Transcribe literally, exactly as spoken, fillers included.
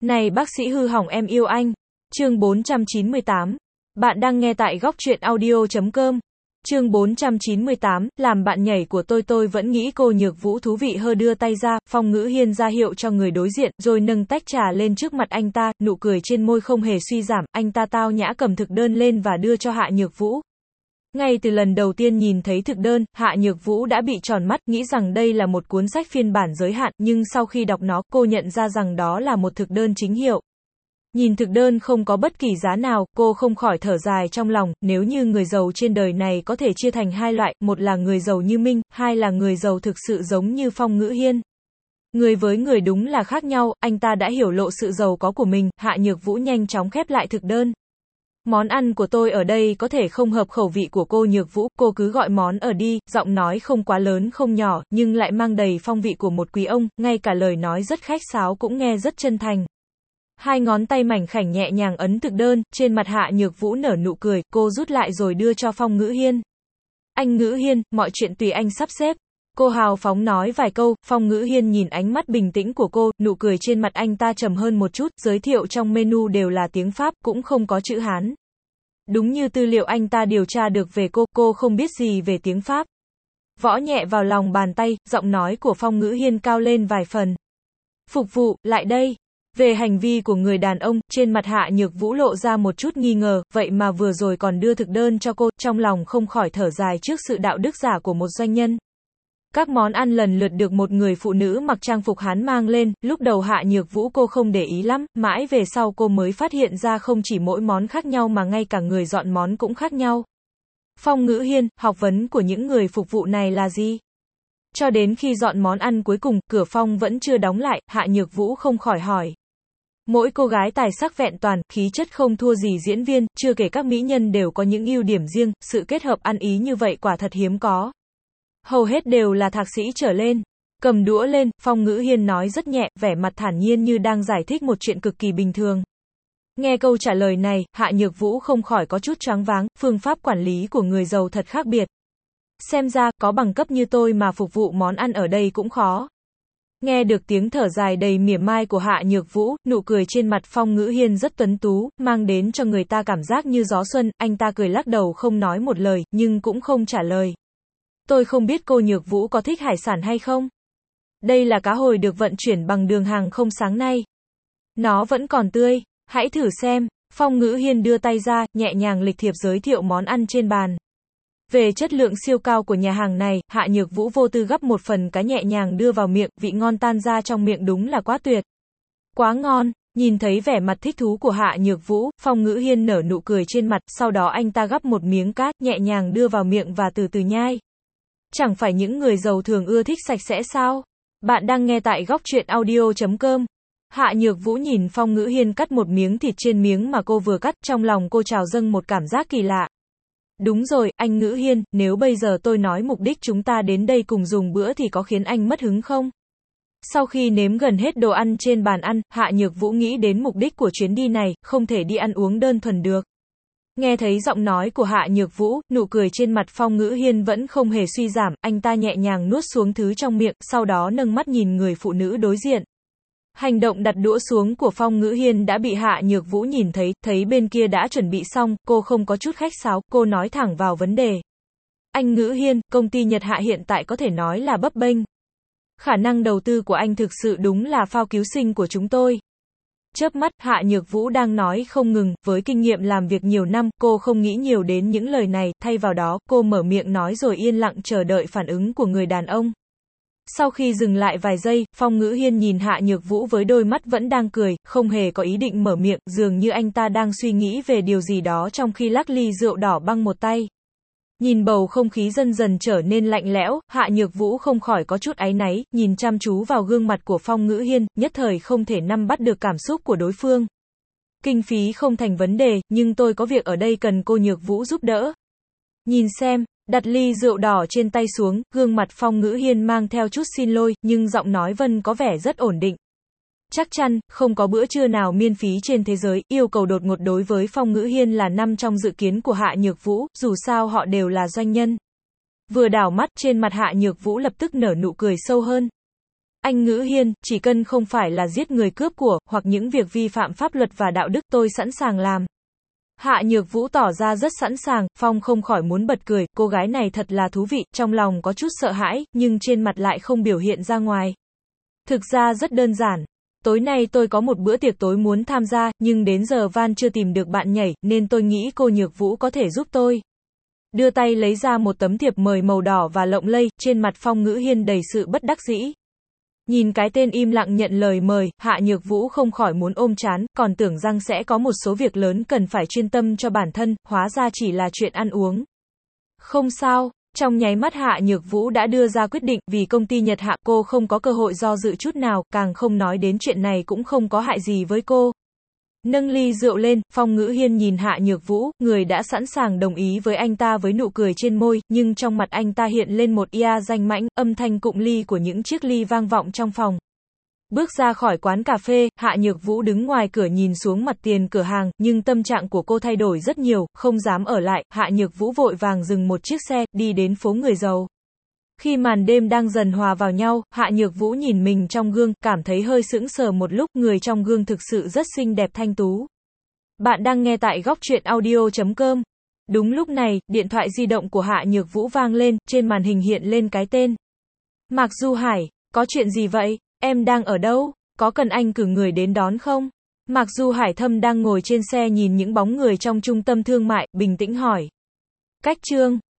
Này bác sĩ hư hỏng em yêu anh. Chương bốn trăm chín mươi tám. Bạn đang nghe tại góc truyện audio chấm com. Chương bốn trăm chín mươi tám, làm bạn nhảy của tôi tôi vẫn nghĩ cô Nhược Vũ thú vị hơ đưa tay ra, Phong Ngữ Hiên ra hiệu cho người đối diện, rồi nâng tách trà lên trước mặt anh ta, nụ cười trên môi không hề suy giảm, anh ta tao nhã cầm thực đơn lên và đưa cho Hạ Nhược Vũ. Ngay từ lần đầu tiên nhìn thấy thực đơn, Hạ Nhược Vũ đã bị tròn mắt, nghĩ rằng đây là một cuốn sách phiên bản giới hạn, nhưng sau khi đọc nó, cô nhận ra rằng đó là một thực đơn chính hiệu. Nhìn thực đơn không có bất kỳ giá nào, cô không khỏi thở dài trong lòng, nếu như người giàu trên đời này có thể chia thành hai loại, một là người giàu như Minh, hai là người giàu thực sự giống như Phong Ngữ Hiên. Người với người đúng là khác nhau, anh ta đã hiểu lộ sự giàu có của mình, Hạ Nhược Vũ nhanh chóng khép lại thực đơn. Món ăn của tôi ở đây có thể không hợp khẩu vị của cô Nhược Vũ, cô cứ gọi món ở đi, giọng nói không quá lớn không nhỏ, nhưng lại mang đầy phong vị của một quý ông, ngay cả lời nói rất khách sáo cũng nghe rất chân thành. Hai ngón tay mảnh khảnh nhẹ nhàng ấn thực đơn, trên mặt Hạ Nhược Vũ nở nụ cười, cô rút lại rồi đưa cho Phong Ngữ Hiên. Anh Ngữ Hiên, mọi chuyện tùy anh sắp xếp. Cô hào phóng nói vài câu, Phong Ngữ Hiên nhìn ánh mắt bình tĩnh của cô, nụ cười trên mặt anh ta trầm hơn một chút, giới thiệu trong menu đều là tiếng Pháp, cũng không có chữ Hán. Đúng như tư liệu anh ta điều tra được về cô, cô không biết gì về tiếng Pháp. Võ nhẹ vào lòng bàn tay, giọng nói của Phong Ngữ Hiên cao lên vài phần. Phục vụ, lại đây. Về hành vi của người đàn ông, trên mặt Hạ Nhược Vũ lộ ra một chút nghi ngờ, vậy mà vừa rồi còn đưa thực đơn cho cô, trong lòng không khỏi thở dài trước sự đạo đức giả của một doanh nhân. Các món ăn lần lượt được một người phụ nữ mặc trang phục Hán mang lên, lúc đầu Hạ Nhược Vũ cô không để ý lắm, mãi về sau cô mới phát hiện ra không chỉ mỗi món khác nhau mà ngay cả người dọn món cũng khác nhau. Phong Ngữ Hiên, học vấn của những người phục vụ này là gì? Cho đến khi dọn món ăn cuối cùng, cửa phòng vẫn chưa đóng lại, Hạ Nhược Vũ không khỏi hỏi. Mỗi cô gái tài sắc vẹn toàn, khí chất không thua gì diễn viên, chưa kể các mỹ nhân đều có những ưu điểm riêng, sự kết hợp ăn ý như vậy quả thật hiếm có. Hầu hết đều là thạc sĩ trở lên. Cầm đũa lên, Phong Ngữ Hiên nói rất nhẹ, vẻ mặt thản nhiên như đang giải thích một chuyện cực kỳ bình thường. Nghe câu trả lời này, Hạ Nhược Vũ không khỏi có chút choáng váng, phương pháp quản lý của người giàu thật khác biệt. Xem ra, có bằng cấp như tôi mà phục vụ món ăn ở đây cũng khó. Nghe được tiếng thở dài đầy mỉa mai của Hạ Nhược Vũ, nụ cười trên mặt Phong Ngữ Hiên rất tuấn tú, mang đến cho người ta cảm giác như gió xuân, anh ta cười lắc đầu không nói một lời, nhưng cũng không trả lời. Tôi không biết cô Nhược Vũ có thích hải sản hay không? Đây là cá hồi được vận chuyển bằng đường hàng không sáng nay. Nó vẫn còn tươi, hãy thử xem. Phong Ngữ Hiên đưa tay ra, nhẹ nhàng lịch thiệp giới thiệu món ăn trên bàn. Về chất lượng siêu cao của nhà hàng này, Hạ Nhược Vũ vô tư gắp một phần cá nhẹ nhàng đưa vào miệng, vị ngon tan ra trong miệng đúng là quá tuyệt. Quá ngon, nhìn thấy vẻ mặt thích thú của Hạ Nhược Vũ, Phong Ngữ Hiên nở nụ cười trên mặt, sau đó anh ta gắp một miếng cá, nhẹ nhàng đưa vào miệng và từ từ nhai. Chẳng phải những người giàu thường ưa thích sạch sẽ sao? Bạn đang nghe tại góc truyện audio chấm com. Hạ Nhược Vũ nhìn Phong Ngữ Hiên cắt một miếng thịt trên miếng mà cô vừa cắt, trong lòng cô trào dâng một cảm giác kỳ lạ. Đúng rồi, anh Ngữ Hiên, nếu bây giờ tôi nói mục đích chúng ta đến đây cùng dùng bữa thì có khiến anh mất hứng không? Sau khi nếm gần hết đồ ăn trên bàn ăn, Hạ Nhược Vũ nghĩ đến mục đích của chuyến đi này, không thể đi ăn uống đơn thuần được. Nghe thấy giọng nói của Hạ Nhược Vũ, nụ cười trên mặt Phong Ngữ Hiên vẫn không hề suy giảm, anh ta nhẹ nhàng nuốt xuống thứ trong miệng, sau đó nâng mắt nhìn người phụ nữ đối diện. Hành động đặt đũa xuống của Phong Ngữ Hiên đã bị Hạ Nhược Vũ nhìn thấy, thấy bên kia đã chuẩn bị xong, cô không có chút khách sáo, cô nói thẳng vào vấn đề. Anh Ngữ Hiên, công ty Nhật Hạ hiện tại có thể nói là bấp bênh. Khả năng đầu tư của anh thực sự đúng là phao cứu sinh của chúng tôi. Chớp mắt, Hạ Nhược Vũ đang nói không ngừng, với kinh nghiệm làm việc nhiều năm, cô không nghĩ nhiều đến những lời này, thay vào đó, cô mở miệng nói rồi yên lặng chờ đợi phản ứng của người đàn ông. Sau khi dừng lại vài giây, Phong Ngữ Hiên nhìn Hạ Nhược Vũ với đôi mắt vẫn đang cười, không hề có ý định mở miệng, dường như anh ta đang suy nghĩ về điều gì đó trong khi lắc ly rượu đỏ băng một tay. Nhìn bầu không khí dần dần trở nên lạnh lẽo, Hạ Nhược Vũ không khỏi có chút áy náy, nhìn chăm chú vào gương mặt của Phong Ngữ Hiên, nhất thời không thể nắm bắt được cảm xúc của đối phương. Kinh phí không thành vấn đề, nhưng tôi có việc ở đây cần cô Nhược Vũ giúp đỡ. Nhìn xem, đặt ly rượu đỏ trên tay xuống, gương mặt Phong Ngữ Hiên mang theo chút xin lỗi, nhưng giọng nói Vân có vẻ rất ổn định. Chắc chắn, không có bữa trưa nào miễn phí trên thế giới, yêu cầu đột ngột đối với Phong Ngữ Hiên là nằm trong dự kiến của Hạ Nhược Vũ, dù sao họ đều là doanh nhân. Vừa đảo mắt, trên mặt Hạ Nhược Vũ lập tức nở nụ cười sâu hơn. Anh Ngữ Hiên, chỉ cần không phải là giết người cướp của, hoặc những việc vi phạm pháp luật và đạo đức, tôi sẵn sàng làm. Hạ Nhược Vũ tỏ ra rất sẵn sàng, Phong không khỏi muốn bật cười, cô gái này thật là thú vị, trong lòng có chút sợ hãi, nhưng trên mặt lại không biểu hiện ra ngoài. Thực ra rất đơn giản. Tối nay tôi có một bữa tiệc tối muốn tham gia, nhưng đến giờ Van chưa tìm được bạn nhảy, nên tôi nghĩ cô Nhược Vũ có thể giúp tôi. Đưa tay lấy ra một tấm thiệp mời màu đỏ và lộng lẫy, trên mặt Phong Ngữ Hiên đầy sự bất đắc dĩ. Nhìn cái tên im lặng nhận lời mời, Hạ Nhược Vũ không khỏi muốn ôm trán, còn tưởng rằng sẽ có một số việc lớn cần phải chuyên tâm cho bản thân, hóa ra chỉ là chuyện ăn uống. Không sao, trong nháy mắt Hạ Nhược Vũ đã đưa ra quyết định, vì công ty Nhật Hạ cô không có cơ hội do dự chút nào, càng không nói đến chuyện này cũng không có hại gì với cô. Nâng ly rượu lên, Phong Ngữ Hiên nhìn Hạ Nhược Vũ, người đã sẵn sàng đồng ý với anh ta với nụ cười trên môi, nhưng trong mặt anh ta hiện lên một ia danh mãnh, âm thanh cụng ly của những chiếc ly vang vọng trong phòng. Bước ra khỏi quán cà phê, Hạ Nhược Vũ đứng ngoài cửa nhìn xuống mặt tiền cửa hàng, nhưng tâm trạng của cô thay đổi rất nhiều, không dám ở lại, Hạ Nhược Vũ vội vàng dừng một chiếc xe, đi đến phố người giàu. Khi màn đêm đang dần hòa vào nhau, Hạ Nhược Vũ nhìn mình trong gương, cảm thấy hơi sững sờ một lúc, người trong gương thực sự rất xinh đẹp thanh tú. Bạn đang nghe tại góc truyện audio chấm com. Đúng lúc này, điện thoại di động của Hạ Nhược Vũ vang lên, trên màn hình hiện lên cái tên. Mạc Du Hải, có chuyện gì vậy? Em đang ở đâu? Có cần anh cử người đến đón không? Mạc Du Hải Thâm đang ngồi trên xe nhìn những bóng người trong trung tâm thương mại, bình tĩnh hỏi. Cách Trương,